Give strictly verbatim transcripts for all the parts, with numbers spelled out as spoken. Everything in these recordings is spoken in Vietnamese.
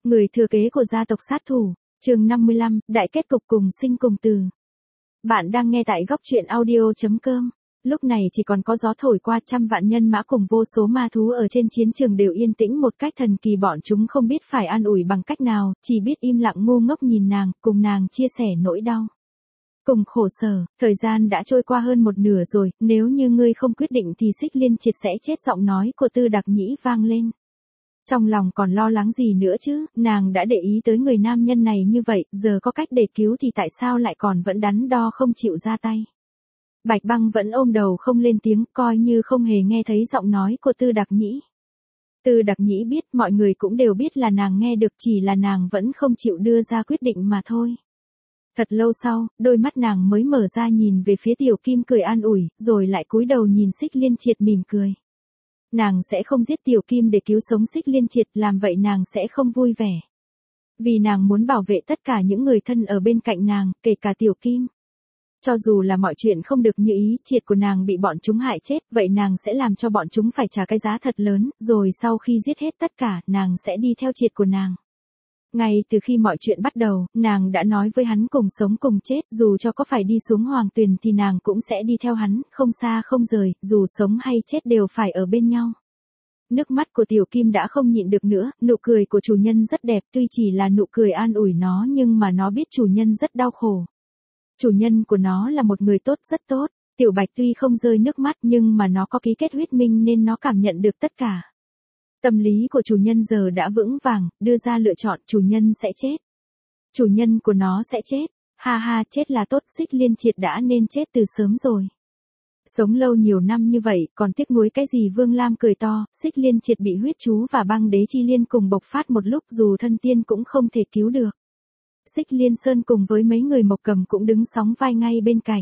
Người thừa kế của gia tộc sát thủ, chương năm mươi lăm, đại kết cục cùng sinh cùng từ. Bạn đang nghe tại góc truyện audio.com. Lúc này chỉ còn có gió thổi qua, trăm vạn nhân mã cùng vô số ma thú ở trên chiến trường đều yên tĩnh một cách thần kỳ, bọn chúng không biết phải an ủi bằng cách nào, chỉ biết im lặng ngu ngốc nhìn nàng, cùng nàng chia sẻ nỗi đau. Cùng khổ sở, thời gian đã trôi qua hơn một nửa rồi, nếu như ngươi không quyết định thì Xích Liên Triệt sẽ chết, giọng nói của Tư Đặc Nhĩ vang lên. Trong lòng còn lo lắng gì nữa chứ, nàng đã để ý tới người nam nhân này như vậy, giờ có cách để cứu thì tại sao lại còn vẫn đắn đo không chịu ra tay. Bạch Băng vẫn ôm đầu không lên tiếng, coi như không hề nghe thấy giọng nói của Tư Đặc Nhĩ. Tư Đặc Nhĩ biết, mọi người cũng đều biết là nàng nghe được, chỉ là nàng vẫn không chịu đưa ra quyết định mà thôi. Thật lâu sau, đôi mắt nàng mới mở ra nhìn về phía Tiểu Kim cười an ủi, rồi lại cúi đầu nhìn Xích Liên Triệt mỉm cười. Nàng sẽ không giết Tiểu Kim để cứu sống Xích Liên Triệt, làm vậy nàng sẽ không vui vẻ. Vì nàng muốn bảo vệ tất cả những người thân ở bên cạnh nàng, kể cả Tiểu Kim. Cho dù là mọi chuyện không được như ý, Triệt của nàng bị bọn chúng hại chết, vậy nàng sẽ làm cho bọn chúng phải trả cái giá thật lớn, rồi sau khi giết hết tất cả, nàng sẽ đi theo Triệt của nàng. Ngay từ khi mọi chuyện bắt đầu, nàng đã nói với hắn cùng sống cùng chết, dù cho có phải đi xuống hoàng tuyền thì nàng cũng sẽ đi theo hắn, không xa không rời, dù sống hay chết đều phải ở bên nhau. Nước mắt của Tiểu Kim đã không nhịn được nữa, nụ cười của chủ nhân rất đẹp, tuy chỉ là nụ cười an ủi nó nhưng mà nó biết chủ nhân rất đau khổ. Chủ nhân của nó là một người tốt, rất tốt. Tiểu Bạch tuy không rơi nước mắt nhưng mà nó có ký kết huyết minh nên nó cảm nhận được tất cả. Tâm lý của chủ nhân giờ đã vững vàng, đưa ra lựa chọn, chủ nhân sẽ chết. Chủ nhân của nó sẽ chết. Ha ha, chết là tốt, Xích Liên Triệt đã nên chết từ sớm rồi. Sống lâu nhiều năm như vậy, còn tiếc nuối cái gì? Vương Lam cười to, Xích Liên Triệt bị huyết chú và băng đế chi liên cùng bộc phát một lúc, dù thân tiên cũng không thể cứu được. Xích Liên Sơn cùng với mấy người Mộc Cầm cũng đứng sóng vai ngay bên cạnh.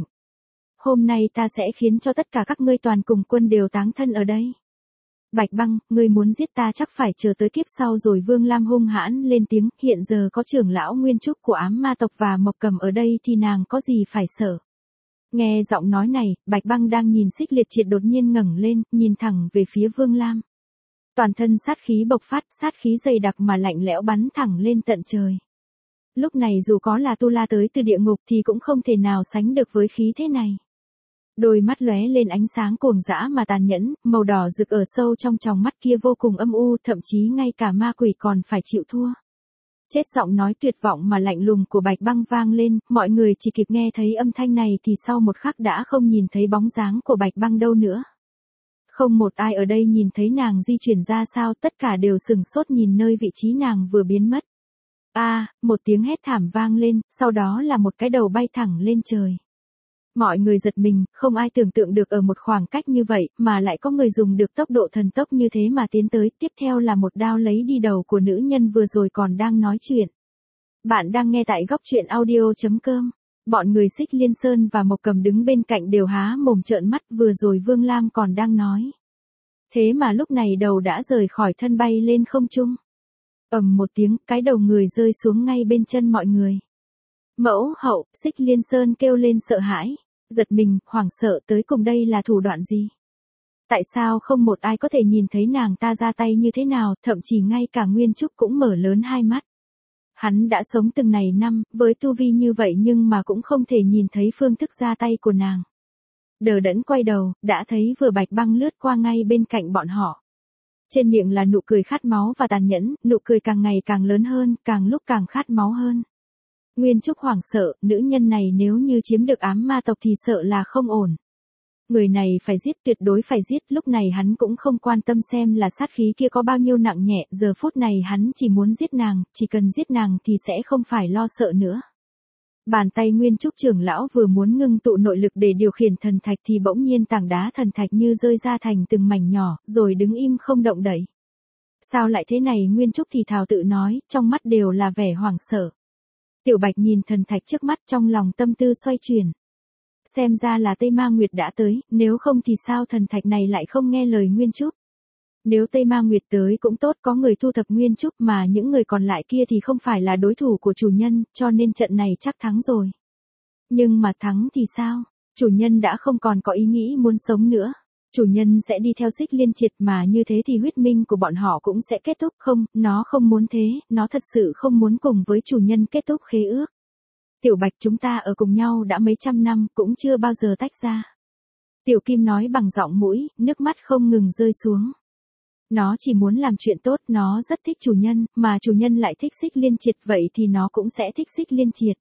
Hôm nay ta sẽ khiến cho tất cả các ngươi toàn cùng quân đều táng thân ở đây. Bạch Băng, ngươi muốn giết ta chắc phải chờ tới kiếp sau rồi. Vương Lam hung hãn lên tiếng, hiện giờ có trưởng lão Nguyên Trúc của ám ma tộc và Mộc Cầm ở đây thì nàng có gì phải sợ. Nghe giọng nói này, Bạch Băng đang nhìn Xích Liệt Triệt đột nhiên ngẩng lên, nhìn thẳng về phía Vương Lam. Toàn thân sát khí bộc phát, sát khí dày đặc mà lạnh lẽo bắn thẳng lên tận trời. Lúc này dù có là tu la tới từ địa ngục thì cũng không thể nào sánh được với khí thế này. Đôi mắt lóe lên ánh sáng cuồng dã mà tàn nhẫn, màu đỏ rực ở sâu trong tròng mắt kia vô cùng âm u, thậm chí ngay cả ma quỷ còn phải chịu thua. Chết, giọng nói tuyệt vọng mà lạnh lùng của Bạch Băng vang lên, mọi người chỉ kịp nghe thấy âm thanh này thì sau một khắc đã không nhìn thấy bóng dáng của Bạch Băng đâu nữa. Không một ai ở đây nhìn thấy nàng di chuyển ra sao, tất cả đều sừng sốt nhìn nơi vị trí nàng vừa biến mất. A, à, một tiếng hét thảm vang lên, sau đó là một cái đầu bay thẳng lên trời. Mọi người giật mình, không ai tưởng tượng được ở một khoảng cách như vậy, mà lại có người dùng được tốc độ thần tốc như thế mà tiến tới, tiếp theo là một đao lấy đi đầu của nữ nhân vừa rồi còn đang nói chuyện. Bạn đang nghe tại góc truyện audio.com. Bọn người Xích Liên Sơn và Mộc Cầm đứng bên cạnh đều há mồm trợn mắt, vừa rồi Vương Lam còn đang nói. Thế mà lúc này đầu đã rời khỏi thân bay lên không trung. Ầm một tiếng, cái đầu người rơi xuống ngay bên chân mọi người. Mẫu hậu, Xích Liên Sơn kêu lên sợ hãi, giật mình, hoảng sợ, tới cùng đây là thủ đoạn gì? Tại sao không một ai có thể nhìn thấy nàng ta ra tay như thế nào, thậm chí ngay cả Nguyên Trúc cũng mở lớn hai mắt. Hắn đã sống từng này năm, với tu vi như vậy nhưng mà cũng không thể nhìn thấy phương thức ra tay của nàng. Đờ đẫn quay đầu, đã thấy vừa Bạch Băng lướt qua ngay bên cạnh bọn họ. Trên miệng là nụ cười khát máu và tàn nhẫn, nụ cười càng ngày càng lớn hơn, càng lúc càng khát máu hơn. Nguyên Trúc hoảng sợ, nữ nhân này nếu như chiếm được ám ma tộc thì sợ là không ổn. Người này phải giết, tuyệt đối phải giết, lúc này hắn cũng không quan tâm xem là sát khí kia có bao nhiêu nặng nhẹ, giờ phút này hắn chỉ muốn giết nàng, chỉ cần giết nàng thì sẽ không phải lo sợ nữa. Bàn tay Nguyên Trúc trưởng lão vừa muốn ngưng tụ nội lực để điều khiển thần thạch thì bỗng nhiên tảng đá thần thạch như rơi ra thành từng mảnh nhỏ, rồi đứng im không động đậy. Sao lại thế này? Nguyên Trúc thì thào tự nói, trong mắt đều là vẻ hoảng sợ. Tiểu Bạch nhìn thần thạch trước mắt, trong lòng tâm tư xoay chuyển. Xem ra là Tây Ma Nguyệt đã tới, nếu không thì sao thần thạch này lại không nghe lời Nguyên Trúc. Nếu Tây Ma Nguyệt tới cũng tốt, có người thu thập Nguyên Trúc mà những người còn lại kia thì không phải là đối thủ của chủ nhân, cho nên trận này chắc thắng rồi. Nhưng mà thắng thì sao? Chủ nhân đã không còn có ý nghĩ muốn sống nữa. Chủ nhân sẽ đi theo Xích Liên Triệt mà như thế thì huyết minh của bọn họ cũng sẽ kết thúc không, nó không muốn thế, nó thật sự không muốn cùng với chủ nhân kết thúc khế ước. Tiểu Bạch chúng ta ở cùng nhau đã mấy trăm năm cũng chưa bao giờ tách ra. Tiểu Kim nói bằng giọng mũi, nước mắt không ngừng rơi xuống. Nó chỉ muốn làm chuyện tốt, nó rất thích chủ nhân, mà chủ nhân lại thích Xích Liên Triệt vậy thì nó cũng sẽ thích Xích Liên Triệt.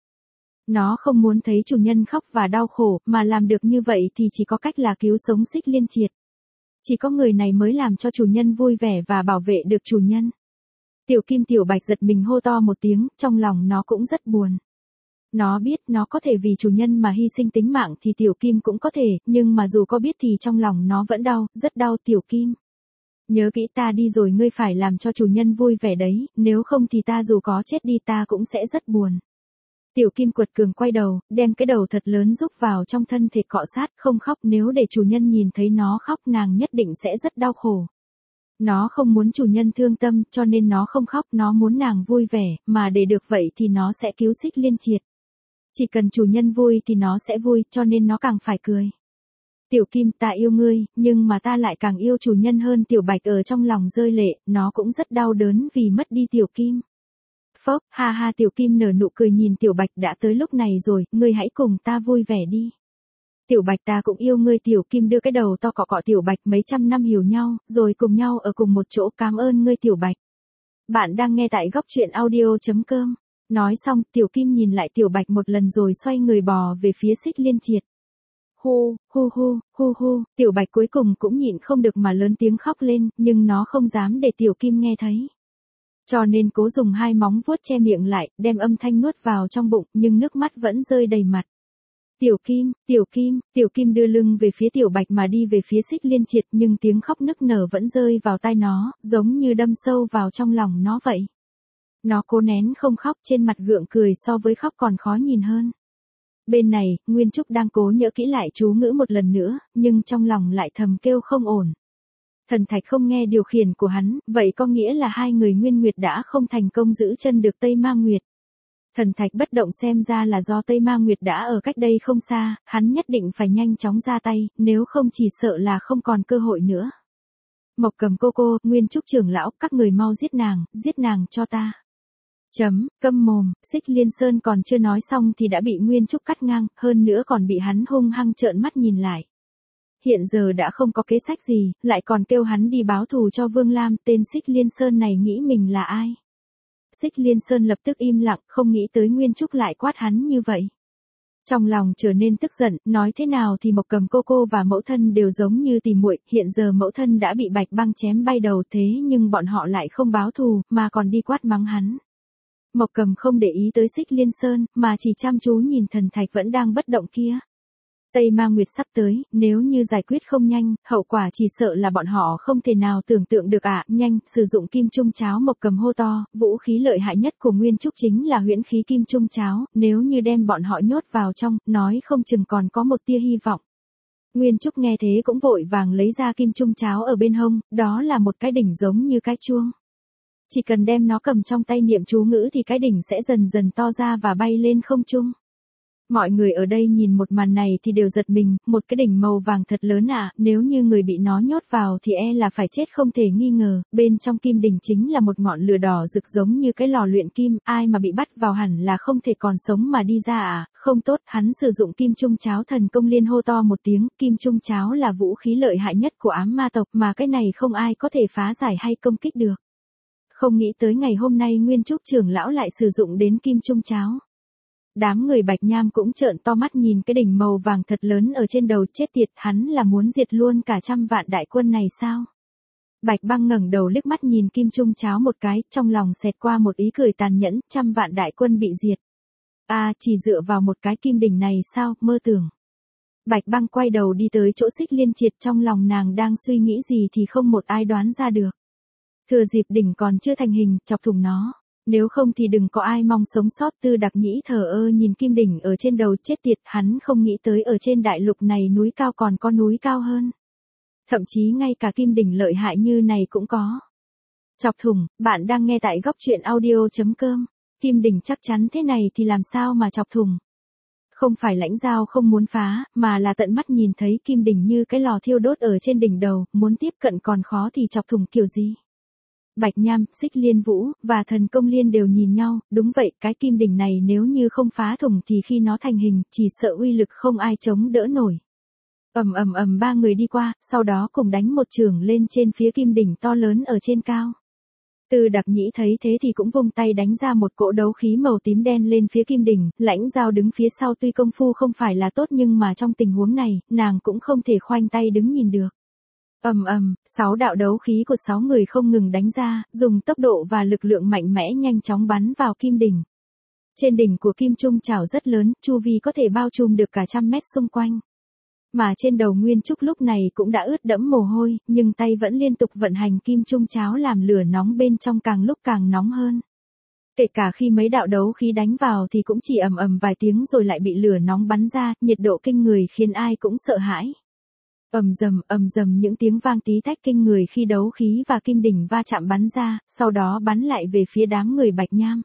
Nó không muốn thấy chủ nhân khóc và đau khổ, mà làm được như vậy thì chỉ có cách là cứu sống Xích Liên Triệt. Chỉ có người này mới làm cho chủ nhân vui vẻ và bảo vệ được chủ nhân. Tiểu Kim Tiểu Bạch giật mình hô to một tiếng, trong lòng nó cũng rất buồn. Nó biết nó có thể vì chủ nhân mà hy sinh tính mạng thì Tiểu Kim cũng có thể, nhưng mà dù có biết thì trong lòng nó vẫn đau, rất đau. Tiểu Kim. Nhớ kỹ ta đi rồi ngươi phải làm cho chủ nhân vui vẻ đấy, nếu không thì ta dù có chết đi ta cũng sẽ rất buồn. Tiểu Kim quật cường quay đầu, đem cái đầu thật lớn rúc vào trong thân thể cọ sát, không khóc, nếu để chủ nhân nhìn thấy nó khóc nàng nhất định sẽ rất đau khổ. Nó không muốn chủ nhân thương tâm, cho nên nó không khóc, nó muốn nàng vui vẻ, mà để được vậy thì nó sẽ cứu Xích Liên Triệt. Chỉ cần chủ nhân vui thì nó sẽ vui, cho nên nó càng phải cười. Tiểu Kim, ta yêu ngươi, nhưng mà ta lại càng yêu chủ nhân hơn. Tiểu Bạch ở trong lòng rơi lệ, nó cũng rất đau đớn vì mất đi Tiểu Kim. Phốc, ha ha. Tiểu Kim nở nụ cười nhìn Tiểu Bạch, đã tới lúc này rồi, ngươi hãy cùng ta vui vẻ đi. Tiểu Bạch, ta cũng yêu ngươi. Tiểu Kim đưa cái đầu to cọ cọ Tiểu Bạch, mấy trăm năm hiểu nhau, rồi cùng nhau ở cùng một chỗ, cảm ơn ngươi Tiểu Bạch. Bạn đang nghe tại góc truyện audio chấm com. Nói xong, Tiểu Kim nhìn lại Tiểu Bạch một lần rồi xoay người bò về phía Xích Liên Triệt. Hu, hu hu, hu hu, Tiểu Bạch cuối cùng cũng nhịn không được mà lớn tiếng khóc lên, nhưng nó không dám để Tiểu Kim nghe thấy. Cho nên cố dùng hai móng vuốt che miệng lại, đem âm thanh nuốt vào trong bụng, nhưng nước mắt vẫn rơi đầy mặt. Tiểu Kim, Tiểu Kim, Tiểu Kim đưa lưng về phía Tiểu Bạch mà đi về phía Xích Liên Triệt, nhưng tiếng khóc nức nở vẫn rơi vào tai nó, giống như đâm sâu vào trong lòng nó vậy. Nó cố nén không khóc, trên mặt gượng cười, so với khóc còn khó nhìn hơn. Bên này, Nguyên Trúc đang cố nhớ kỹ lại chú ngữ một lần nữa, nhưng trong lòng lại thầm kêu không ổn. Thần Thạch không nghe điều khiển của hắn, vậy có nghĩa là hai người Nguyên Nguyệt đã không thành công giữ chân được Tây Ma Nguyệt. Thần Thạch bất động xem ra là do Tây Ma Nguyệt đã ở cách đây không xa, hắn nhất định phải nhanh chóng ra tay, nếu không chỉ sợ là không còn cơ hội nữa. Mộc Cầm cô cô, Nguyên Trúc trưởng lão, các người mau giết nàng, giết nàng cho ta. Chấm, câm mồm. Xích Liên Sơn còn chưa nói xong thì đã bị Nguyên Trúc cắt ngang, hơn nữa còn bị hắn hung hăng trợn mắt nhìn lại. Hiện giờ đã không có kế sách gì, lại còn kêu hắn đi báo thù cho Vương Lam, tên Xích Liên Sơn này nghĩ mình là ai? Xích Liên Sơn lập tức im lặng, không nghĩ tới Nguyên Trúc lại quát hắn như vậy. Trong lòng trở nên tức giận, nói thế nào thì Mộc Cầm cô cô và mẫu thân đều giống như tỉ muội, hiện giờ mẫu thân đã bị Bạch Băng chém bay đầu thế nhưng bọn họ lại không báo thù, mà còn đi quát mắng hắn. Mộc Cầm không để ý tới Xích Liên Sơn, mà chỉ chăm chú nhìn thần thạch vẫn đang bất động kia. Tây Ma Nguyệt sắp tới, nếu như giải quyết không nhanh, hậu quả chỉ sợ là bọn họ không thể nào tưởng tượng được ạ. À, nhanh, sử dụng kim trung cháo. Mộc Cầm hô to, vũ khí lợi hại nhất của Nguyên Trúc chính là huyễn khí kim trung cháo, nếu như đem bọn họ nhốt vào trong, nói không chừng còn có một tia hy vọng. Nguyên Trúc nghe thế cũng vội vàng lấy ra kim trung cháo ở bên hông, đó là một cái đỉnh giống như cái chuông. Chỉ cần đem nó cầm trong tay niệm chú ngữ thì cái đỉnh sẽ dần dần to ra và bay lên không trung. Mọi người ở đây nhìn một màn này thì đều giật mình, một cái đỉnh màu vàng thật lớn ạ, à, nếu như người bị nó nhốt vào thì e là phải chết không thể nghi ngờ, bên trong kim đỉnh chính là một ngọn lửa đỏ rực giống như cái lò luyện kim, ai mà bị bắt vào hẳn là không thể còn sống mà đi ra à, không tốt, hắn sử dụng kim trung cháo. Thần công liên hô to một tiếng, kim trung cháo là vũ khí lợi hại nhất của ám ma tộc mà cái này không ai có thể phá giải hay công kích được. Không nghĩ tới ngày hôm nay Nguyên Trúc trưởng lão lại sử dụng đến kim trung cháo. Đám người Bạch Nham cũng trợn to mắt nhìn cái đỉnh màu vàng thật lớn ở trên đầu, chết tiệt, hắn là muốn diệt luôn cả trăm vạn đại quân này sao? Bạch Băng ngẩng đầu liếc mắt nhìn kim trung cháo một cái, trong lòng xẹt qua một ý cười tàn nhẫn, trăm vạn đại quân bị diệt. À, chỉ dựa vào một cái kim đỉnh này sao, mơ tưởng. Bạch Băng quay đầu đi tới chỗ Xích Liên Triệt, trong lòng nàng đang suy nghĩ gì thì không một ai đoán ra được. Thừa dịp đỉnh còn chưa thành hình, chọc thủng nó. Nếu không thì đừng có ai mong sống sót. Tư Đặc Nhĩ thờ ơ nhìn kim đỉnh ở trên đầu, chết tiệt, hắn không nghĩ tới ở trên đại lục này núi cao còn có núi cao hơn. Thậm chí ngay cả kim đỉnh lợi hại như này cũng có. Chọc thủng, bạn đang nghe tại góc truyện audio chấm com. Kim đỉnh chắc chắn thế này thì làm sao mà chọc thủng. Không phải Lãnh Giao không muốn phá, mà là tận mắt nhìn thấy kim đỉnh như cái lò thiêu đốt ở trên đỉnh đầu, muốn tiếp cận còn khó thì chọc thủng kiểu gì. Bạch Nham, Xích Liên Vũ, và Thần Công Liên đều nhìn nhau, đúng vậy, cái kim đỉnh này nếu như không phá thủng thì khi nó thành hình, chỉ sợ uy lực không ai chống đỡ nổi. Ầm ầm ầm ba người đi qua, sau đó cùng đánh một chưởng lên trên phía kim đỉnh to lớn ở trên cao. Từ Đặc Nhĩ thấy thế thì cũng vung tay đánh ra một cỗ đấu khí màu tím đen lên phía kim đỉnh, Lãnh Giao đứng phía sau tuy công phu không phải là tốt nhưng mà trong tình huống này, nàng cũng không thể khoanh tay đứng nhìn được. Ầm ầm, sáu đạo đấu khí của sáu người không ngừng đánh ra, dùng tốc độ và lực lượng mạnh mẽ nhanh chóng bắn vào kim đỉnh. Trên đỉnh của kim trung chảo rất lớn, chu vi có thể bao trùm được cả trăm mét xung quanh. Mà trên đầu Nguyên Trúc lúc này cũng đã ướt đẫm mồ hôi, nhưng tay vẫn liên tục vận hành kim trung cháo làm lửa nóng bên trong càng lúc càng nóng hơn. Kể cả khi mấy đạo đấu khí đánh vào thì cũng chỉ ầm ầm vài tiếng rồi lại bị lửa nóng bắn ra, nhiệt độ kinh người khiến ai cũng sợ hãi. Ầm rầm, ầm rầm những tiếng vang tí tách kinh người khi đấu khí và kim đỉnh va chạm bắn ra, sau đó bắn lại về phía đám người Bạch Nham.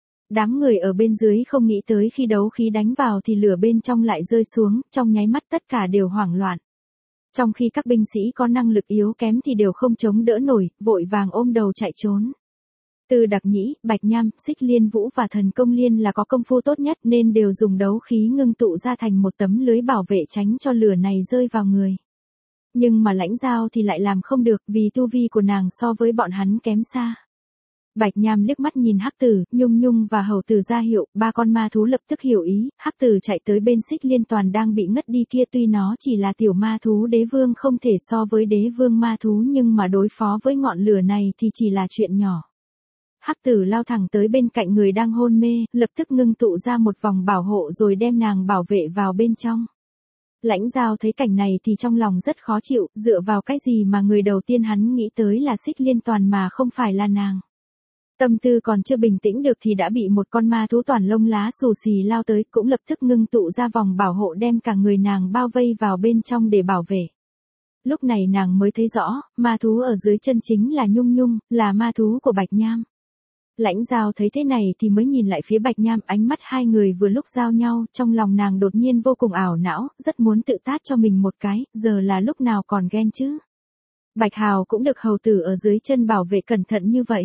Đám người ở bên dưới không nghĩ tới khi đấu khí đánh vào thì lửa bên trong lại rơi xuống, trong nháy mắt tất cả đều hoảng loạn. Trong khi các binh sĩ có năng lực yếu kém thì đều không chống đỡ nổi, vội vàng ôm đầu chạy trốn. Từ Đặc Nhĩ, Bạch Nham, Xích Liên Vũ và Thần Công Liên là có công phu tốt nhất nên đều dùng đấu khí ngưng tụ ra thành một tấm lưới bảo vệ tránh cho lửa này rơi vào người. Nhưng mà Lãnh Giao thì lại làm không được vì tu vi của nàng so với bọn hắn kém xa. Bạch Nham liếc mắt nhìn Hắc Tử, Nhung Nhung và Hầu Tử ra hiệu, ba con ma thú lập tức hiểu ý, Hắc Tử chạy tới bên Xích Liên Toàn đang bị ngất đi kia, tuy nó chỉ là tiểu ma thú đế vương không thể so với đế vương ma thú nhưng mà đối phó với ngọn lửa này thì chỉ là chuyện nhỏ. Hắc Tử lao thẳng tới bên cạnh người đang hôn mê, lập tức ngưng tụ ra một vòng bảo hộ rồi đem nàng bảo vệ vào bên trong. Lãnh Giao thấy cảnh này thì trong lòng rất khó chịu, dựa vào cái gì mà người đầu tiên hắn nghĩ tới là Xích Liên Toàn mà không phải là nàng. Tâm tư còn chưa bình tĩnh được thì đã bị một con ma thú toàn lông lá xù xì lao tới, cũng lập tức ngưng tụ ra vòng bảo hộ đem cả người nàng bao vây vào bên trong để bảo vệ. Lúc này nàng mới thấy rõ, ma thú ở dưới chân chính là Nhung Nhung, là ma thú của Bạch Nham. Lãnh Giao thấy thế này thì mới nhìn lại phía Bạch Nham, ánh mắt hai người vừa lúc giao nhau, trong lòng nàng đột nhiên vô cùng ảo não, rất muốn tự tát cho mình một cái, giờ là lúc nào còn ghen chứ. Bạch Hào cũng được Hầu Tử ở dưới chân bảo vệ cẩn thận như vậy.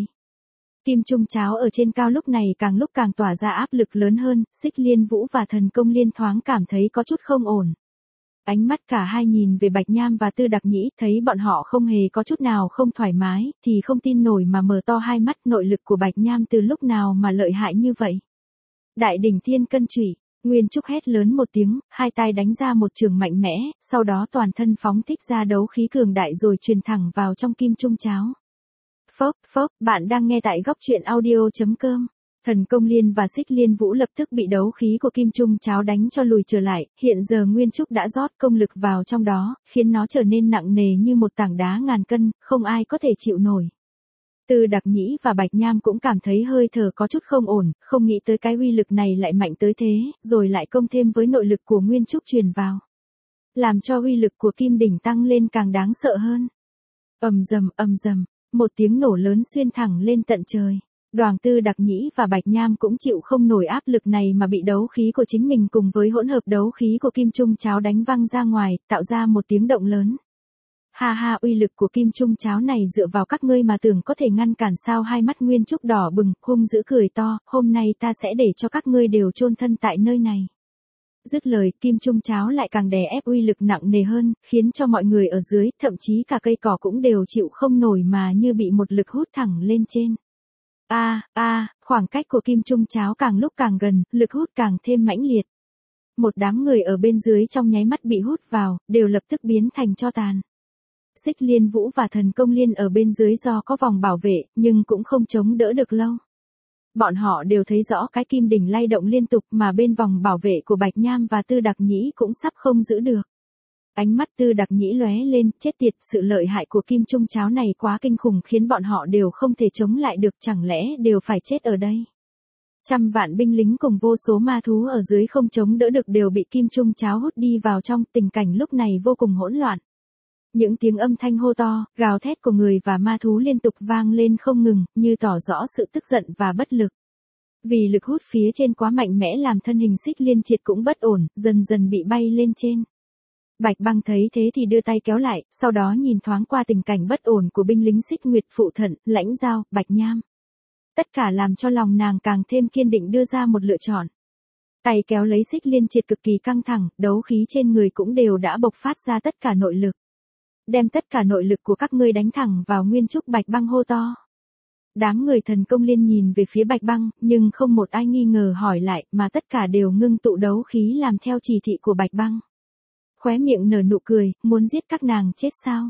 Kim trung cháo ở trên cao lúc này càng lúc càng tỏa ra áp lực lớn hơn, Xích Liên Vũ và Thần Công Liên thoáng cảm thấy có chút không ổn. Ánh mắt cả hai nhìn về Bạch Nham và Tư Đặc Nhĩ, thấy bọn họ không hề có chút nào không thoải mái, thì không tin nổi mà mở to hai mắt, nội lực của Bạch Nham từ lúc nào mà lợi hại như vậy. Đại đỉnh thiên cân chủy, Nguyên Trúc hét lớn một tiếng, hai tay đánh ra một trường mạnh mẽ, sau đó toàn thân phóng thích ra đấu khí cường đại rồi truyền thẳng vào trong kim trung cháo. Phốc, phốc, bạn đang nghe tại góc truyện audio chấm com. Thần Công Liên và Xích Liên Vũ lập tức bị đấu khí của kim trung cháo đánh cho lùi trở lại, hiện giờ Nguyên Trúc đã rót công lực vào trong đó, khiến nó trở nên nặng nề như một tảng đá ngàn cân, không ai có thể chịu nổi. Từ Đặc Nhĩ và Bạch Nham cũng cảm thấy hơi thở có chút không ổn, không nghĩ tới cái uy lực này lại mạnh tới thế, rồi lại công thêm với nội lực của Nguyên Trúc truyền vào. Làm cho uy lực của kim đỉnh tăng lên càng đáng sợ hơn. Ầm rầm, ầm rầm, một tiếng nổ lớn xuyên thẳng lên tận trời. Đoàn Tư Đặc Nhĩ và Bạch Nham cũng chịu không nổi áp lực này mà bị đấu khí của chính mình cùng với hỗn hợp đấu khí của kim trung cháo đánh văng ra ngoài, tạo ra một tiếng động lớn. Ha ha, uy lực của kim trung cháo này dựa vào các ngươi mà tưởng có thể ngăn cản sao? Hai mắt Nguyên Trúc đỏ bừng, hung dữ cười to, hôm nay ta sẽ để cho các ngươi đều chôn thân tại nơi này. Dứt lời, kim trung cháo lại càng đè ép uy lực nặng nề hơn, khiến cho mọi người ở dưới, thậm chí cả cây cỏ cũng đều chịu không nổi mà như bị một lực hút thẳng lên trên. A, a, khoảng cách của kim trung cháo càng lúc càng gần, lực hút càng thêm mãnh liệt. Một đám người ở bên dưới trong nháy mắt bị hút vào, đều lập tức biến thành tro tàn. Xích Liên Vũ và Thần Công Liên ở bên dưới do có vòng bảo vệ, nhưng cũng không chống đỡ được lâu. Bọn họ đều thấy rõ cái kim đỉnh lay động liên tục mà bên vòng bảo vệ của Bạch Nham và Tư Đặc Nhĩ cũng sắp không giữ được. Ánh mắt Tư Đặc Nhĩ lóe lên, chết tiệt, sự lợi hại của kim trung cháo này quá kinh khủng khiến bọn họ đều không thể chống lại được, chẳng lẽ đều phải chết ở đây. Trăm vạn binh lính cùng vô số ma thú ở dưới không chống đỡ được đều bị kim trung cháo hút đi vào trong, tình cảnh lúc này vô cùng hỗn loạn. Những tiếng âm thanh hô to, gào thét của người và ma thú liên tục vang lên không ngừng, như tỏ rõ sự tức giận và bất lực. Vì lực hút phía trên quá mạnh mẽ làm thân hình Xích Liên Triệt cũng bất ổn, dần dần bị bay lên trên. Bạch Băng thấy thế thì đưa tay kéo lại, sau đó nhìn thoáng qua tình cảnh bất ổn của binh lính Xích Nguyệt phụ thận, Lãnh Giao, Bạch Nham. Tất cả làm cho lòng nàng càng thêm kiên định đưa ra một lựa chọn. Tay kéo lấy Xích Liên Triệt cực kỳ căng thẳng, đấu khí trên người cũng đều đã bộc phát ra tất cả nội lực. Đem tất cả nội lực của các ngươi đánh thẳng vào Nguyên Trúc, Bạch Băng hô to. Đám người thần công liên nhìn về phía Bạch Băng, nhưng không một ai nghi ngờ hỏi lại, mà tất cả đều ngưng tụ đấu khí làm theo chỉ thị của Bạch Băng. Khóe miệng nở nụ cười, muốn giết các nàng chết sao?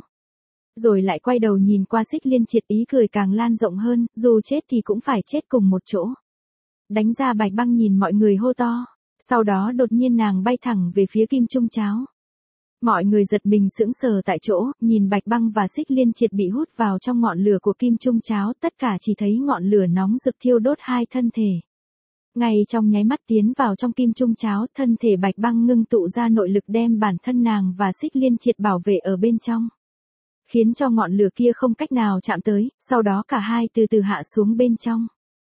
Rồi lại quay đầu nhìn qua Xích Liên Triệt, ý cười càng lan rộng hơn, dù chết thì cũng phải chết cùng một chỗ. Đánh ra. Bạch Băng nhìn mọi người hô to, sau đó đột nhiên nàng bay thẳng về phía Kim Trung Cháo. Mọi người giật mình sững sờ tại chỗ, nhìn Bạch Băng và Xích Liên Triệt bị hút vào trong ngọn lửa của Kim Trung Cháo, tất cả chỉ thấy ngọn lửa nóng rực thiêu đốt hai thân thể. Ngay trong nháy mắt tiến vào trong Kim Trung Cháo, thân thể Bạch Băng ngưng tụ ra nội lực đem bản thân nàng và Xích Liên Triệt bảo vệ ở bên trong. Khiến cho ngọn lửa kia không cách nào chạm tới, sau đó cả hai từ từ hạ xuống bên trong.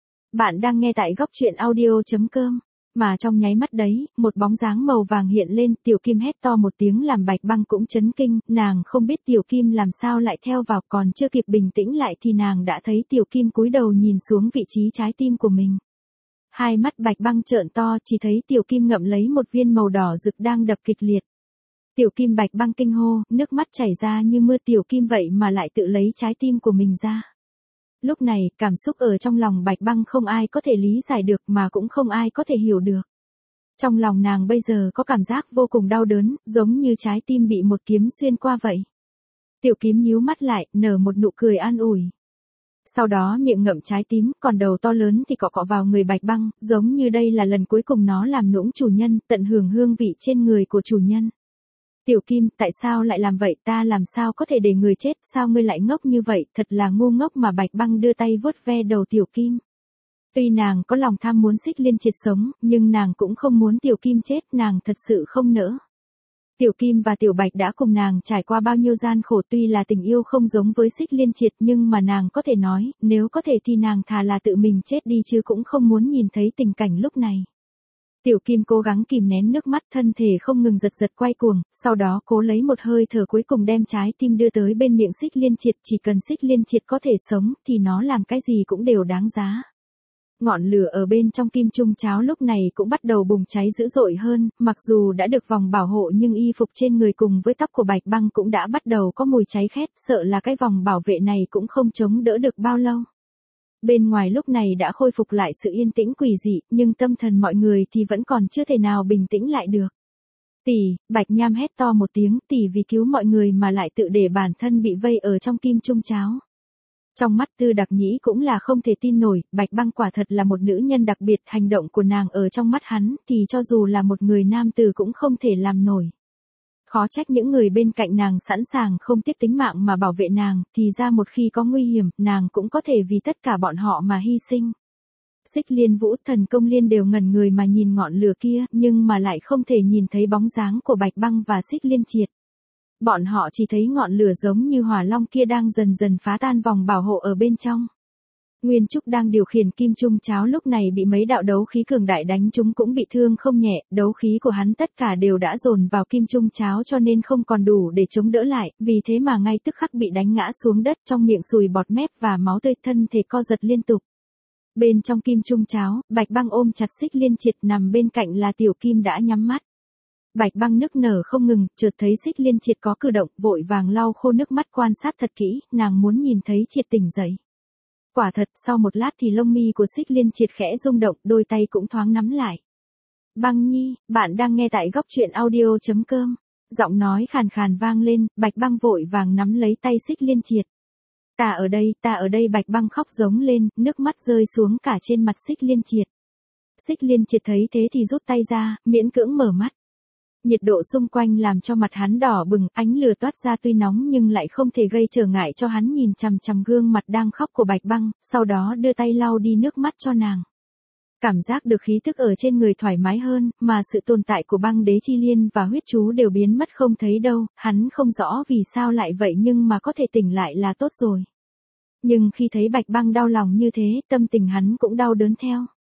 Bạn đang nghe tại góc truyện audio chấm com. Mà trong nháy mắt đấy, một bóng dáng màu vàng hiện lên, Tiểu Kim hét to một tiếng làm Bạch Băng cũng chấn kinh, nàng không biết Tiểu Kim làm sao lại theo vào, còn chưa kịp bình tĩnh lại thì nàng đã thấy Tiểu Kim cúi đầu nhìn xuống vị trí trái tim của mình. Hai mắt Bạch Băng trợn to, chỉ thấy Tiểu Kim ngậm lấy một viên màu đỏ rực đang đập kịch liệt. Tiểu Kim. Bạch Băng kinh hô, nước mắt chảy ra như mưa, Tiểu Kim vậy mà lại tự lấy trái tim của mình ra. Lúc này, cảm xúc ở trong lòng Bạch Băng không ai có thể lý giải được mà cũng không ai có thể hiểu được. Trong lòng nàng bây giờ có cảm giác vô cùng đau đớn, giống như trái tim bị một kiếm xuyên qua vậy. Tiểu Kim nhíu mắt lại, nở một nụ cười an ủi. Sau đó miệng ngậm trái tím, còn đầu to lớn thì cọ cọ vào người Bạch Băng, giống như đây là lần cuối cùng nó làm nũng chủ nhân, tận hưởng hương vị trên người của chủ nhân. Tiểu Kim, tại sao lại làm vậy, ta làm sao có thể để người chết, sao ngươi lại ngốc như vậy, thật là ngu ngốc mà. Bạch Băng đưa tay vuốt ve đầu Tiểu Kim. Tuy nàng có lòng tham muốn Xích Liên Triệt sống, nhưng nàng cũng không muốn Tiểu Kim chết, nàng thật sự không nỡ. Tiểu Kim và Tiểu Bạch đã cùng nàng trải qua bao nhiêu gian khổ, tuy là tình yêu không giống với Xích Liên Triệt nhưng mà nàng có thể nói, nếu có thể thì nàng thà là tự mình chết đi chứ cũng không muốn nhìn thấy tình cảnh lúc này. Tiểu Kim cố gắng kìm nén nước mắt, thân thể không ngừng giật giật quay cuồng, sau đó cố lấy một hơi thở cuối cùng đem trái tim đưa tới bên miệng Xích Liên Triệt, chỉ cần Xích Liên Triệt có thể sống thì nó làm cái gì cũng đều đáng giá. Ngọn lửa ở bên trong Kim Trung Cháo lúc này cũng bắt đầu bùng cháy dữ dội hơn, mặc dù đã được vòng bảo hộ nhưng y phục trên người cùng với tóc của Bạch Băng cũng đã bắt đầu có mùi cháy khét, sợ là cái vòng bảo vệ này cũng không chống đỡ được bao lâu. Bên ngoài lúc này đã khôi phục lại sự yên tĩnh quỷ dị, nhưng tâm thần mọi người thì vẫn còn chưa thể nào bình tĩnh lại được. Tỷ, Bạch Nham hét to một tiếng, tỷ vì cứu mọi người mà lại tự để bản thân bị vây ở trong Kim Trung Cháo. Trong mắt Tư Đặc Nhĩ cũng là không thể tin nổi, Bạch Băng quả thật là một nữ nhân đặc biệt, hành động của nàng ở trong mắt hắn thì cho dù là một người nam tử cũng không thể làm nổi. Khó trách những người bên cạnh nàng sẵn sàng không tiếc tính mạng mà bảo vệ nàng, thì ra một khi có nguy hiểm, nàng cũng có thể vì tất cả bọn họ mà hy sinh. Xích Liên Vũ, Thần Công Liên đều ngẩn người mà nhìn ngọn lửa kia, nhưng mà lại không thể nhìn thấy bóng dáng của Bạch Băng và Xích Liên Triệt. Bọn họ chỉ thấy ngọn lửa giống như hỏa long kia đang dần dần phá tan vòng bảo hộ ở bên trong. Nguyên Trúc đang điều khiển Kim Trung Cháo lúc này bị mấy đạo đấu khí cường đại đánh trúng cũng bị thương không nhẹ, đấu khí của hắn tất cả đều đã dồn vào Kim Trung Cháo cho nên không còn đủ để chống đỡ lại, vì thế mà ngay tức khắc bị đánh ngã xuống đất, trong miệng sùi bọt mép và máu tươi, thân thể co giật liên tục. Bên trong Kim Trung Cháo, Bạch Băng ôm chặt Xích Liên Triệt, nằm bên cạnh là Tiểu Kim đã nhắm mắt. Bạch Băng nức nở không ngừng, chợt thấy Xích Liên Triệt có cử động, vội vàng lau khô nước mắt quan sát thật kỹ, nàng muốn nhìn thấy Triệt tỉnh dậy. Quả thật, sau một lát thì lông mi của Xích Liên Triệt khẽ rung động, đôi tay cũng thoáng nắm lại. Băng Nhi, bạn đang nghe tại góc truyện audio chấm com. Giọng nói khàn khàn vang lên, Bạch Băng vội vàng nắm lấy tay Xích Liên Triệt. Ta ở đây, ta ở đây. Bạch Băng khóc giống lên, nước mắt rơi xuống cả trên mặt Xích Liên Triệt. Xích Liên Triệt thấy thế thì rút tay ra, miễn cưỡng mở mắt. Nhiệt độ xung quanh làm cho mặt hắn đỏ bừng, ánh lửa toát ra tuy nóng nhưng lại không thể gây trở ngại cho hắn nhìn chằm chằm gương mặt đang khóc của Bạch Băng, sau đó đưa tay lau đi nước mắt cho nàng. Cảm giác được khí tức ở trên người thoải mái hơn, mà sự tồn tại của Băng Đế Chi Liên và huyết chú đều biến mất không thấy đâu, hắn không rõ vì sao lại vậy nhưng mà có thể tỉnh lại là tốt rồi. Nhưng khi thấy Bạch Băng đau lòng như thế, tâm tình hắn cũng đau đớn theo.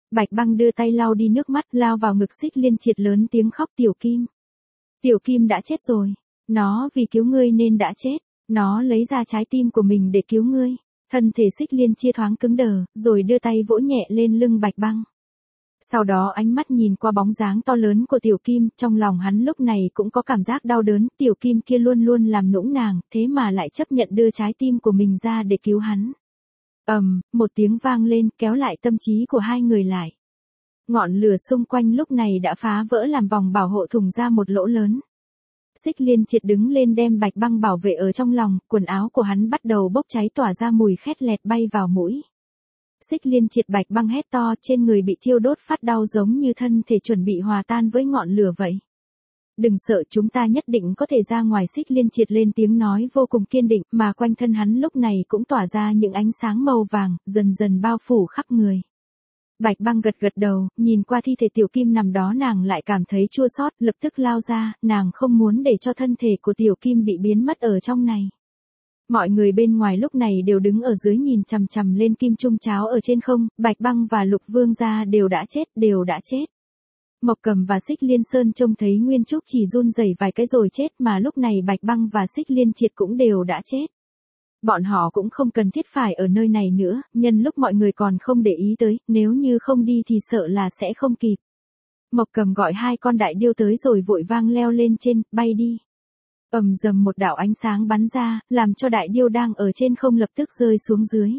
Bạch Băng đưa tay lau đi nước mắt, lao vào ngực Xích Liên Triệt lớn tiếng khóc, Tiểu Kim. Tiểu Kim đã chết rồi. Nó vì cứu ngươi nên đã chết. Nó lấy ra trái tim của mình để cứu ngươi. Thân thể Xích Liên chia thoáng cứng đờ, rồi đưa tay vỗ nhẹ lên lưng Bạch Băng. Sau đó ánh mắt nhìn qua bóng dáng to lớn của Tiểu Kim, trong lòng hắn lúc này cũng có cảm giác đau đớn, Tiểu Kim kia luôn luôn làm nũng nàng, thế mà lại chấp nhận đưa trái tim của mình ra để cứu hắn. Ầm, um, một tiếng vang lên, kéo lại tâm trí của hai người lại. Ngọn lửa xung quanh lúc này đã phá vỡ làm vòng bảo hộ thủng ra một lỗ lớn. Xích Liên Triệt đứng lên đem Bạch Băng bảo vệ ở trong lòng, quần áo của hắn bắt đầu bốc cháy tỏa ra mùi khét lẹt bay vào mũi. Xích Liên Triệt Bạch Băng hét to, trên người bị thiêu đốt phát đau giống như thân thể chuẩn bị hòa tan với ngọn lửa vậy. Đừng sợ, chúng ta nhất định có thể ra ngoài. Xích Liên Triệt lên tiếng nói vô cùng kiên định, mà quanh thân hắn lúc này cũng tỏa ra những ánh sáng màu vàng, dần dần bao phủ khắp người. Bạch Băng gật gật đầu, nhìn qua thi thể Tiểu Kim nằm đó nàng lại cảm thấy chua xót, lập tức lao ra, nàng không muốn để cho thân thể của Tiểu Kim bị biến mất ở trong này. Mọi người bên ngoài lúc này đều đứng ở dưới nhìn chằm chằm lên kim trung cháo ở trên không, Bạch Băng và Lục Vương gia đều đã chết, đều đã chết. Mộc Cầm và Xích Liên Sơn trông thấy Nguyên Trúc chỉ run rẩy vài cái rồi chết, mà lúc này Bạch Băng và Xích Liên Triệt cũng đều đã chết. Bọn họ cũng không cần thiết phải ở nơi này nữa, nhân lúc mọi người còn không để ý tới, nếu như không đi thì sợ là sẽ không kịp. Mộc Cầm gọi hai con đại điêu tới rồi vội vang leo lên trên, bay đi. Ầm dầm, một đạo ánh sáng bắn ra, làm cho đại điêu đang ở trên không lập tức rơi xuống dưới.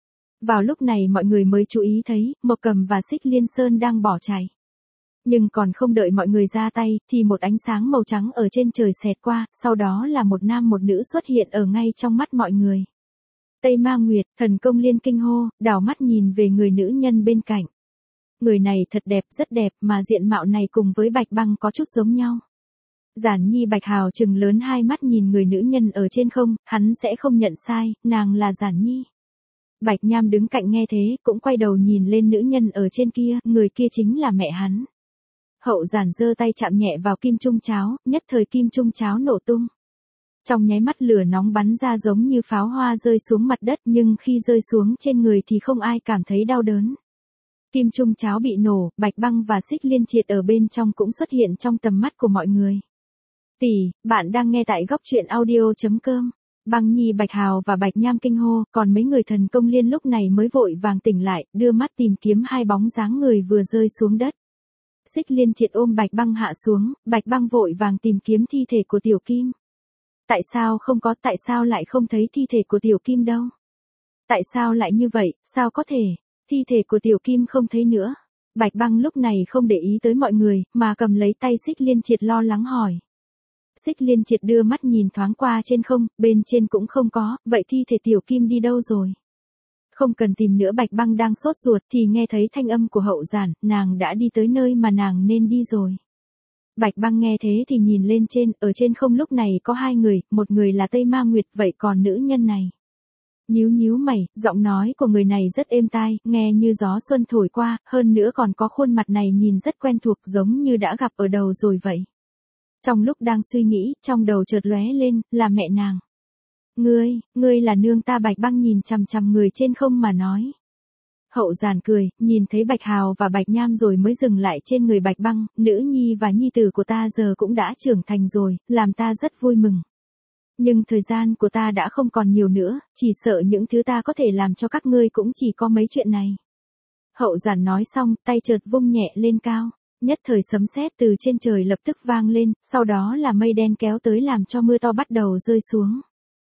Vào lúc này mọi người mới chú ý thấy, Mộc Cầm và Xích Liên Sơn đang bỏ chạy. Nhưng còn không đợi mọi người ra tay, thì một ánh sáng màu trắng ở trên trời xẹt qua, sau đó là một nam một nữ xuất hiện ở ngay trong mắt mọi người. Tây Ma Nguyệt, Thần Công Liên kinh hô, đảo mắt nhìn về người nữ nhân bên cạnh. Người này thật đẹp, rất đẹp, mà diện mạo này cùng với Bạch Băng có chút giống nhau. Giản Nhi Bạch Hào trừng lớn hai mắt nhìn người nữ nhân ở trên không, hắn sẽ không nhận sai, nàng là Giản Nhi. Bạch Nham đứng cạnh nghe thế, cũng quay đầu nhìn lên nữ nhân ở trên kia, người kia chính là mẹ hắn. Hậu Giản giơ tay chạm nhẹ vào kim trung cháo, nhất thời kim trung cháo nổ tung. Trong nháy mắt lửa nóng bắn ra giống như pháo hoa rơi xuống mặt đất, nhưng khi rơi xuống trên người thì không ai cảm thấy đau đớn. Kim trung cháo bị nổ, Bạch Băng và Xích Liên Triệt ở bên trong cũng xuất hiện trong tầm mắt của mọi người. Tỷ, bạn đang nghe tại góc truyện audio chấm com. Băng Nhi Bạch Hào và Bạch Nham kinh hô, còn mấy người Thần Công Liên lúc này mới vội vàng tỉnh lại, đưa mắt tìm kiếm hai bóng dáng người vừa rơi xuống đất. Xích Liên Triệt ôm Bạch Băng hạ xuống, Bạch Băng vội vàng tìm kiếm thi thể của Tiểu Kim. Tại sao không có, tại sao lại không thấy thi thể của Tiểu Kim đâu? Tại sao lại như vậy, sao có thể? Thi thể của Tiểu Kim không thấy nữa. Bạch Băng lúc này không để ý tới mọi người, mà cầm lấy tay Xích Liên Triệt lo lắng hỏi. Xích Liên Triệt đưa mắt nhìn thoáng qua trên không, bên trên cũng không có, vậy thi thể Tiểu Kim đi đâu rồi? Không cần tìm nữa. Bạch Băng đang sốt ruột thì nghe thấy thanh âm của Hậu Giản, nàng đã đi tới nơi mà nàng nên đi rồi. Bạch Băng nghe thế thì nhìn lên trên, ở trên không lúc này có hai người, một người là Tây Ma Nguyệt, vậy còn nữ nhân này? Nhíu nhíu mày, giọng nói của người này rất êm tai, nghe như gió xuân thổi qua, hơn nữa còn có khuôn mặt này nhìn rất quen thuộc giống như đã gặp ở đầu rồi vậy. Trong lúc đang suy nghĩ, trong đầu chợt lóe lên, là mẹ nàng. Ngươi, ngươi là nương ta. Bạch Băng nhìn chằm chằm người trên không mà nói. Hậu Giản cười, nhìn thấy Bạch Hào và Bạch Nham rồi mới dừng lại trên người Bạch Băng, nữ nhi và nhi tử của ta giờ cũng đã trưởng thành rồi, làm ta rất vui mừng. Nhưng thời gian của ta đã không còn nhiều nữa, chỉ sợ những thứ ta có thể làm cho các ngươi cũng chỉ có mấy chuyện này. Hậu Giản nói xong, tay chợt vung nhẹ lên cao. Nhất thời sấm sét từ trên trời lập tức vang lên, sau đó là mây đen kéo tới làm cho mưa to bắt đầu rơi xuống.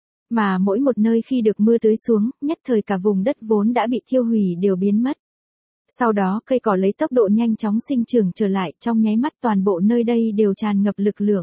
Mà mỗi một nơi khi được mưa tưới xuống, nhất thời cả vùng đất vốn đã bị thiêu hủy đều biến mất. Sau đó cây cỏ lấy tốc độ nhanh chóng sinh trưởng trở lại, trong nháy mắt toàn bộ nơi đây đều tràn ngập lực lượng.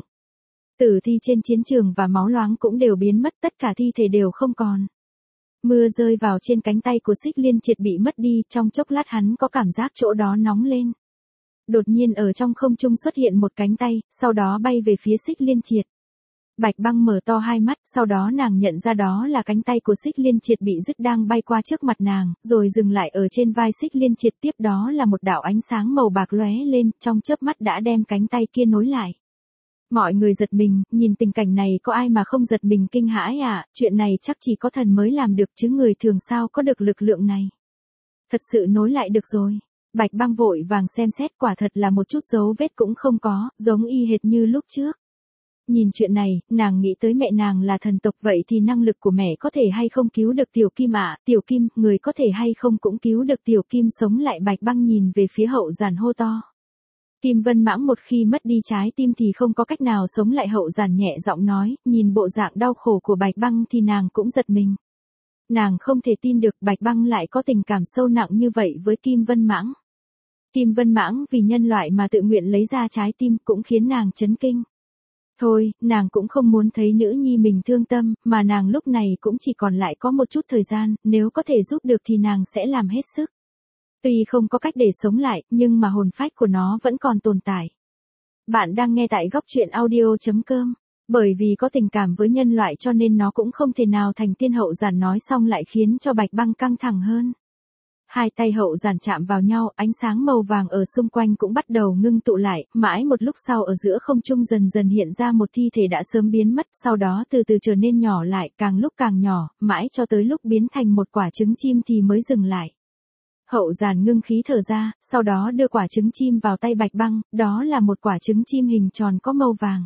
Tử thi trên chiến trường và máu loáng cũng đều biến mất, tất cả thi thể đều không còn. Mưa rơi vào trên cánh tay của Xích Liên Triệt bị mất đi, trong chốc lát hắn có cảm giác chỗ đó nóng lên. Đột nhiên ở trong không trung xuất hiện một cánh tay, sau đó bay về phía Xích Liên Triệt. Bạch Băng mở to hai mắt, sau đó nàng nhận ra đó là cánh tay của Xích Liên Triệt bị dứt đang bay qua trước mặt nàng, rồi dừng lại ở trên vai Xích Liên Triệt, tiếp đó là một đạo ánh sáng màu bạc lóe lên, trong chớp mắt đã đem cánh tay kia nối lại. Mọi người giật mình, nhìn tình cảnh này có ai mà không giật mình kinh hãi à, chuyện này chắc chỉ có thần mới làm được chứ người thường sao có được lực lượng này. Thật sự nối lại được rồi. Bạch Băng vội vàng xem xét, quả thật là một chút dấu vết cũng không có, giống y hệt như lúc trước. Nhìn chuyện này, nàng nghĩ tới mẹ nàng là thần tộc, vậy thì năng lực của mẹ có thể hay không cứu được Tiểu Kim ạ, Tiểu Kim, người có thể hay không cũng cứu được Tiểu Kim sống lại. Bạch Băng nhìn về phía Hậu Giản hô to. Kim Vân Mãng một khi mất đi trái tim thì không có cách nào sống lại. Hậu Giản nhẹ giọng nói, nhìn bộ dạng đau khổ của Bạch Băng thì nàng cũng giật mình. Nàng không thể tin được Bạch Băng lại có tình cảm sâu nặng như vậy với Kim Vân Mãng. Kim Vân Mãng vì nhân loại mà tự nguyện lấy ra trái tim cũng khiến nàng chấn kinh. Thôi, nàng cũng không muốn thấy nữ nhi mình thương tâm, mà nàng lúc này cũng chỉ còn lại có một chút thời gian, nếu có thể giúp được thì nàng sẽ làm hết sức. Tuy không có cách để sống lại, nhưng mà hồn phách của nó vẫn còn tồn tại. Bạn đang nghe tại góc truyện audio chấm com. Bởi vì có tình cảm với nhân loại cho nên nó cũng không thể nào thành tiên. Hậu Giản nói xong lại khiến cho Bạch Băng căng thẳng hơn. Hai tay Hậu Giản chạm vào nhau, ánh sáng màu vàng ở xung quanh cũng bắt đầu ngưng tụ lại, mãi một lúc sau ở giữa không trung dần dần hiện ra một thi thể đã sớm biến mất, sau đó từ từ trở nên nhỏ lại, càng lúc càng nhỏ, mãi cho tới lúc biến thành một quả trứng chim thì mới dừng lại. Hậu Giản ngưng khí thở ra, sau đó đưa quả trứng chim vào tay Bạch Băng, đó là một quả trứng chim hình tròn có màu vàng.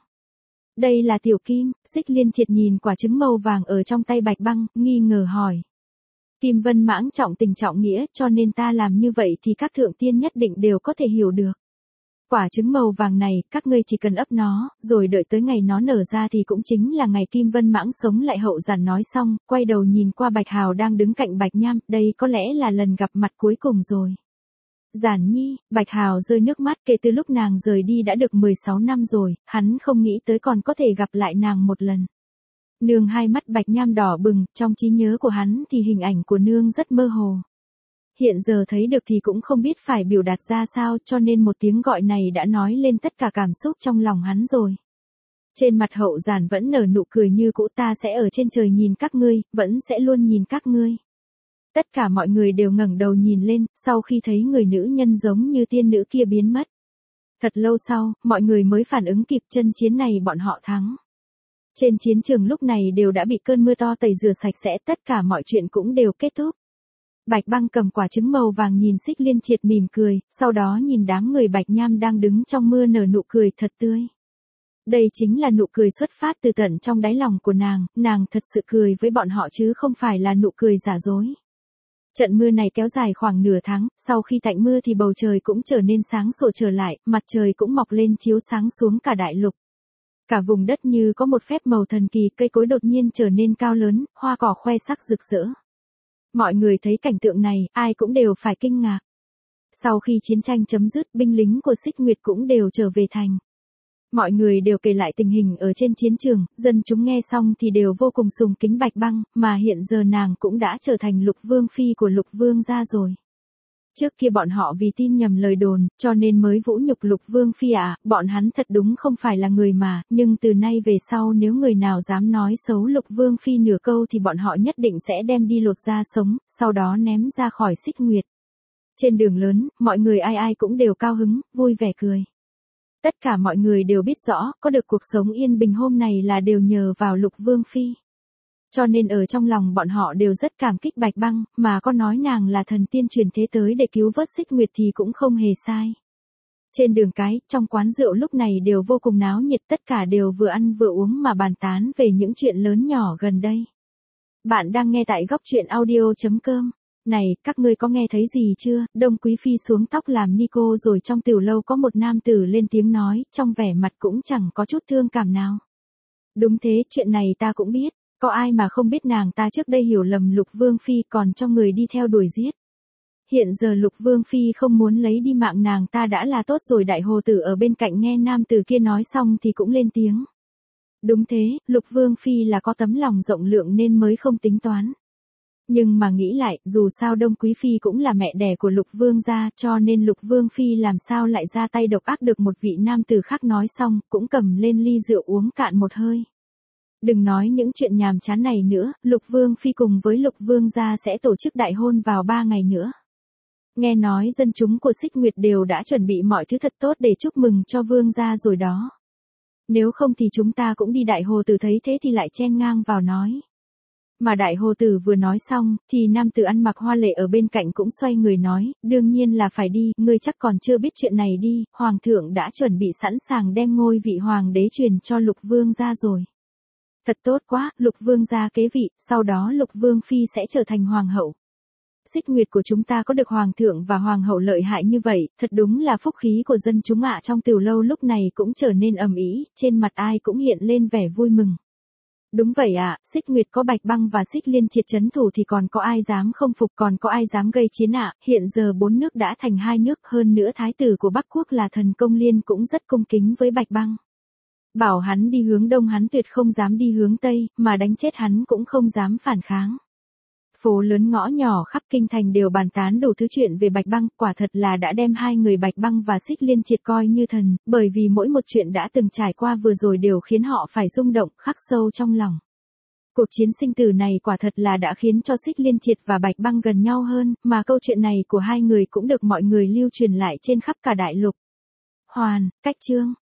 Đây là Tiểu Kim. Xích Liên Triệt nhìn quả trứng màu vàng ở trong tay Bạch Băng, nghi ngờ hỏi. Kim Vân Mãng trọng tình trọng nghĩa, cho nên ta làm như vậy thì các thượng tiên nhất định đều có thể hiểu được. Quả trứng màu vàng này, các ngươi chỉ cần ấp nó, rồi đợi tới ngày nó nở ra thì cũng chính là ngày Kim Vân Mãng sống lại. Hậu Giản nói xong, quay đầu nhìn qua Bạch Hào đang đứng cạnh Bạch Nham, đây có lẽ là lần gặp mặt cuối cùng rồi. Giản Nhi, Bạch Hào rơi nước mắt, kể từ lúc nàng rời đi đã được mười sáu năm rồi, hắn không nghĩ tới còn có thể gặp lại nàng một lần. Nương, hai mắt Bạch Nham đỏ bừng, trong trí nhớ của hắn thì hình ảnh của nương rất mơ hồ. Hiện giờ thấy được thì cũng không biết phải biểu đạt ra sao, cho nên một tiếng gọi này đã nói lên tất cả cảm xúc trong lòng hắn rồi. Trên mặt Hậu Giản vẫn nở nụ cười như cũ, ta sẽ ở trên trời nhìn các ngươi, vẫn sẽ luôn nhìn các ngươi. Tất cả mọi người đều ngẩng đầu nhìn lên, sau khi thấy người nữ nhân giống như tiên nữ kia biến mất. Thật lâu sau, mọi người mới phản ứng kịp, chân chiến này bọn họ thắng. Trên chiến trường lúc này đều đã bị cơn mưa to tẩy rửa sạch sẽ, tất cả mọi chuyện cũng đều kết thúc. Bạch Băng cầm quả trứng màu vàng nhìn Xích Liên Triệt mỉm cười, sau đó nhìn đám người Bạch Nham đang đứng trong mưa nở nụ cười thật tươi. Đây chính là nụ cười xuất phát từ tận trong đáy lòng của nàng, nàng thật sự cười với bọn họ chứ không phải là nụ cười giả dối. Trận mưa này kéo dài khoảng nửa tháng, sau khi tạnh mưa thì bầu trời cũng trở nên sáng sủa trở lại, mặt trời cũng mọc lên chiếu sáng xuống cả đại lục. Cả vùng đất như có một phép màu thần kỳ, cây cối đột nhiên trở nên cao lớn, hoa cỏ khoe sắc rực rỡ. Mọi người thấy cảnh tượng này, ai cũng đều phải kinh ngạc. Sau khi chiến tranh chấm dứt, binh lính của Xích Nguyệt cũng đều trở về thành. Mọi người đều kể lại tình hình ở trên chiến trường, dân chúng nghe xong thì đều vô cùng sùng kính Bạch Băng, mà hiện giờ nàng cũng đã trở thành Lục Vương Phi của Lục Vương gia rồi. Trước kia bọn họ vì tin nhầm lời đồn, cho nên mới vũ nhục Lục Vương Phi à, bọn hắn thật đúng không phải là người mà, nhưng từ nay về sau nếu người nào dám nói xấu Lục Vương Phi nửa câu thì bọn họ nhất định sẽ đem đi lột da sống, sau đó ném ra khỏi Xích Nguyệt. Trên đường lớn, mọi người ai ai cũng đều cao hứng, vui vẻ cười. Tất cả mọi người đều biết rõ, có được cuộc sống yên bình hôm này là đều nhờ vào Lục Vương Phi. Cho nên ở trong lòng bọn họ đều rất cảm kích Bạch Băng, mà có nói nàng là thần tiên truyền thế tới để cứu vớt Xích Nguyệt thì cũng không hề sai. Trên đường cái, trong quán rượu lúc này đều vô cùng náo nhiệt, tất cả đều vừa ăn vừa uống mà bàn tán về những chuyện lớn nhỏ gần đây. Bạn đang nghe tại góc truyện audio chấm com. Này, các ngươi có nghe thấy gì chưa? Đông Quý Phi xuống tóc làm ni cô rồi, trong tiểu lâu có một nam tử lên tiếng nói, trong vẻ mặt cũng chẳng có chút thương cảm nào. Đúng thế, chuyện này ta cũng biết. Có ai mà không biết nàng ta trước đây hiểu lầm Lục Vương Phi còn cho người đi theo đuổi giết. Hiện giờ Lục Vương Phi không muốn lấy đi mạng nàng ta đã là tốt rồi. Đại hồ tử ở bên cạnh nghe nam tử kia nói xong thì cũng lên tiếng. Đúng thế, Lục Vương Phi là có tấm lòng rộng lượng nên mới không tính toán. Nhưng mà nghĩ lại, dù sao Đông Quý Phi cũng là mẹ đẻ của Lục Vương gia, cho nên Lục Vương Phi làm sao lại ra tay độc ác được. Một vị nam tử khác nói xong, cũng cầm lên ly rượu uống cạn một hơi. Đừng nói những chuyện nhàm chán này nữa, Lục Vương Phi cùng với Lục Vương gia sẽ tổ chức đại hôn vào ba ngày nữa. Nghe nói dân chúng của Xích Nguyệt đều đã chuẩn bị mọi thứ thật tốt để chúc mừng cho Vương gia rồi đó. Nếu không thì chúng ta cũng đi. Đại hồ tử thấy thế thì lại chen ngang vào nói. Mà đại hồ tử vừa nói xong, thì nam tử ăn mặc hoa lệ ở bên cạnh cũng xoay người nói, đương nhiên là phải đi, ngươi chắc còn chưa biết chuyện này đi, hoàng thượng đã chuẩn bị sẵn sàng đem ngôi vị hoàng đế truyền cho Lục Vương gia rồi. Thật tốt quá, Lục Vương gia kế vị, sau đó Lục Vương phi sẽ trở thành hoàng hậu. Xích Nguyệt của chúng ta có được hoàng thượng và hoàng hậu lợi hại như vậy, thật đúng là phúc khí của dân chúng ạ. Trong tiểu lâu lúc này cũng trở nên ầm ĩ, trên mặt ai cũng hiện lên vẻ vui mừng. Đúng vậy ạ, Xích Nguyệt có Bạch Băng và Xích Liên Triệt trấn thủ thì còn có ai dám không phục, còn có ai dám gây chiến ạ. Hiện giờ bốn nước đã thành hai nước, hơn nữa thái tử của Bắc Quốc là Thần Công Liên cũng rất cung kính với Bạch Băng. Bảo hắn đi hướng đông hắn tuyệt không dám đi hướng tây, mà đánh chết hắn cũng không dám phản kháng. Phố lớn ngõ nhỏ khắp kinh thành đều bàn tán đủ thứ chuyện về Bạch Băng, quả thật là đã đem hai người Bạch Băng và Xích Liên Triệt coi như thần, bởi vì mỗi một chuyện đã từng trải qua vừa rồi đều khiến họ phải rung động, khắc sâu trong lòng. Cuộc chiến sinh tử này quả thật là đã khiến cho Xích Liên Triệt và Bạch Băng gần nhau hơn, mà câu chuyện này của hai người cũng được mọi người lưu truyền lại trên khắp cả đại lục. Hoàn, cách chương